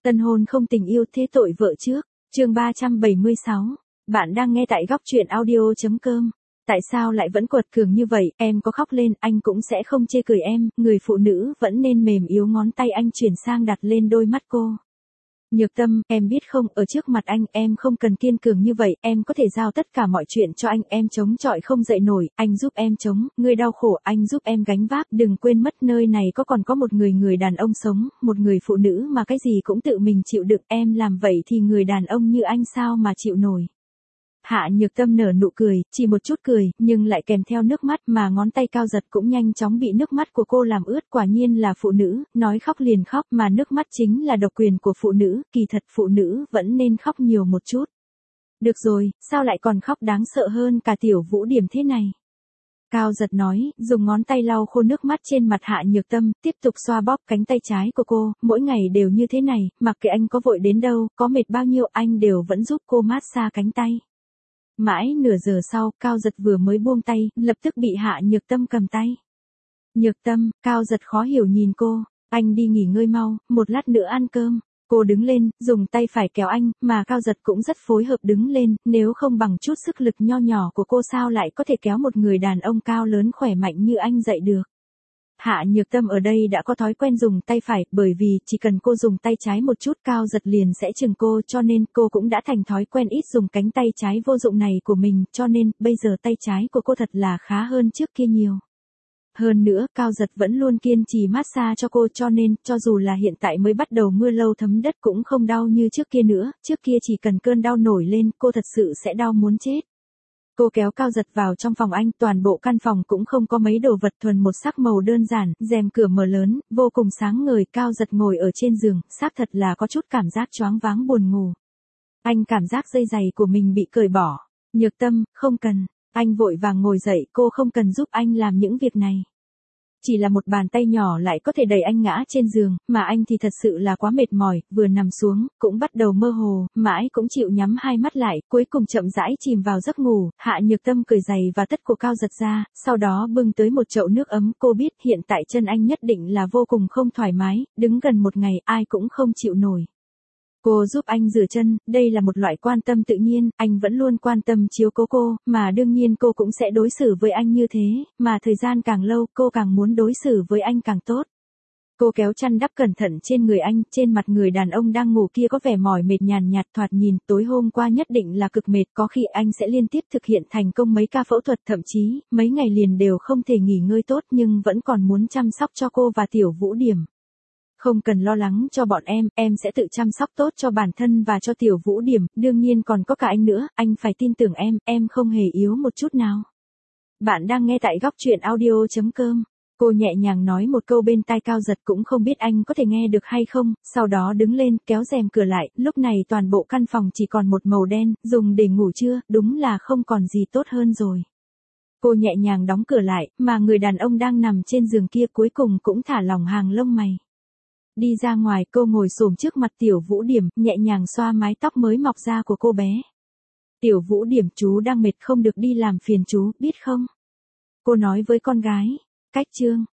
Tân hôn không tình yêu thế tội vợ trước. Chương 376. Bạn đang nghe tại góc truyện audio.com. Tại sao lại vẫn quật cường như vậy, em có khóc lên, anh cũng sẽ không chê cười em, người phụ nữ vẫn nên mềm yếu. Ngón tay anh chuyển sang đặt lên đôi mắt cô. Nhược Tâm, em biết không, ở trước mặt anh, em không cần kiên cường như vậy, em có thể giao tất cả mọi chuyện cho anh, em chống chọi không dậy nổi, anh giúp em chống, người đau khổ, anh giúp em gánh vác, đừng quên mất nơi này còn có một người đàn ông sống, một người phụ nữ mà cái gì cũng tự mình chịu đựng, em làm vậy thì người đàn ông như anh sao mà chịu nổi. Hạ Nhược Tâm nở nụ cười, chỉ một chút cười, nhưng lại kèm theo nước mắt, mà ngón tay Cao Giật cũng nhanh chóng bị nước mắt của cô làm ướt. Quả nhiên là phụ nữ, nói khóc liền khóc, mà nước mắt chính là độc quyền của phụ nữ, kỳ thật phụ nữ vẫn nên khóc nhiều một chút. Được rồi, sao lại còn khóc đáng sợ hơn cả Tiểu Vũ Điểm thế này? Cao Giật nói, dùng ngón tay lau khô nước mắt trên mặt Hạ Nhược Tâm, tiếp tục xoa bóp cánh tay trái của cô, mỗi ngày đều như thế này, mặc kệ anh có vội đến đâu, có mệt bao nhiêu, anh đều vẫn giúp cô massage cánh tay. Mãi nửa giờ sau, Cao Giật vừa mới buông tay, lập tức bị Hạ Nhược Tâm cầm tay. Nhược Tâm, Cao Giật khó hiểu nhìn cô, anh đi nghỉ ngơi mau, một lát nữa ăn cơm. Cô đứng lên, dùng tay phải kéo anh, mà Cao Giật cũng rất phối hợp đứng lên, nếu không bằng chút sức lực nho nhỏ của cô sao lại có thể kéo một người đàn ông cao lớn khỏe mạnh như anh dậy được. Hạ Nhược Tâm ở đây đã có thói quen dùng tay phải, bởi vì chỉ cần cô dùng tay trái một chút Cao Giật liền sẽ chừng cô, cho nên cô cũng đã thành thói quen ít dùng cánh tay trái vô dụng này của mình, cho nên bây giờ tay trái của cô thật là khá hơn trước kia nhiều. Hơn nữa, Cao Giật vẫn luôn kiên trì massage cho cô, cho nên, cho dù là hiện tại mới bắt đầu mưa lâu thấm đất cũng không đau như trước kia nữa, trước kia chỉ cần cơn đau nổi lên, cô thật sự sẽ đau muốn chết. Cô kéo Cao Giật vào trong phòng anh, toàn bộ căn phòng cũng không có mấy đồ vật, thuần một sắc màu đơn giản, rèm cửa mở lớn, vô cùng sáng ngời. Cao Giật ngồi ở trên giường, xác thật là có chút cảm giác choáng váng buồn ngủ. Anh cảm giác dây giày của mình bị cởi bỏ. Nhược Tâm, không cần. Anh vội vàng ngồi dậy, cô không cần giúp anh làm những việc này. Chỉ là một bàn tay nhỏ lại có thể đẩy anh ngã trên giường, mà anh thì thật sự là quá mệt mỏi, vừa nằm xuống, cũng bắt đầu mơ hồ, mãi cũng chịu nhắm hai mắt lại, cuối cùng chậm rãi chìm vào giấc ngủ. Hạ Nhược Tâm cởi giày và tất của Cao Giật ra, sau đó bưng tới một chậu nước ấm. Cô biết hiện tại chân anh nhất định là vô cùng không thoải mái, đứng gần một ngày ai cũng không chịu nổi. Cô giúp anh rửa chân, đây là một loại quan tâm tự nhiên, anh vẫn luôn quan tâm chiếu cố cô, mà đương nhiên cô cũng sẽ đối xử với anh như thế, mà thời gian càng lâu cô càng muốn đối xử với anh càng tốt. Cô kéo chăn đắp cẩn thận trên người anh, trên mặt người đàn ông đang ngủ kia có vẻ mỏi mệt nhàn nhạt, thoạt nhìn tối hôm qua nhất định là cực mệt, có khi anh sẽ liên tiếp thực hiện thành công mấy ca phẫu thuật, thậm chí mấy ngày liền đều không thể nghỉ ngơi tốt, nhưng vẫn còn muốn chăm sóc cho cô và Tiểu Vũ Điểm. Không cần lo lắng cho bọn em sẽ tự chăm sóc tốt cho bản thân và cho Tiểu Vũ Điểm, đương nhiên còn có cả anh nữa, anh phải tin tưởng em không hề yếu một chút nào. Bạn đang nghe tại góc truyện audio.com. Cô nhẹ nhàng nói một câu bên tai Cao Giật, cũng không biết anh có thể nghe được hay không, sau đó đứng lên, kéo rèm cửa lại, lúc này toàn bộ căn phòng chỉ còn một màu đen, dùng để ngủ trưa, đúng là không còn gì tốt hơn rồi. Cô nhẹ nhàng đóng cửa lại, mà người đàn ông đang nằm trên giường kia cuối cùng cũng thả lỏng hàng lông mày. Đi ra ngoài, cô ngồi xổm trước mặt Tiểu Vũ Điểm, nhẹ nhàng xoa mái tóc mới mọc ra của cô bé. Tiểu Vũ Điểm, chú đang mệt không được đi làm phiền chú, biết không? Cô nói với con gái. Cách chương.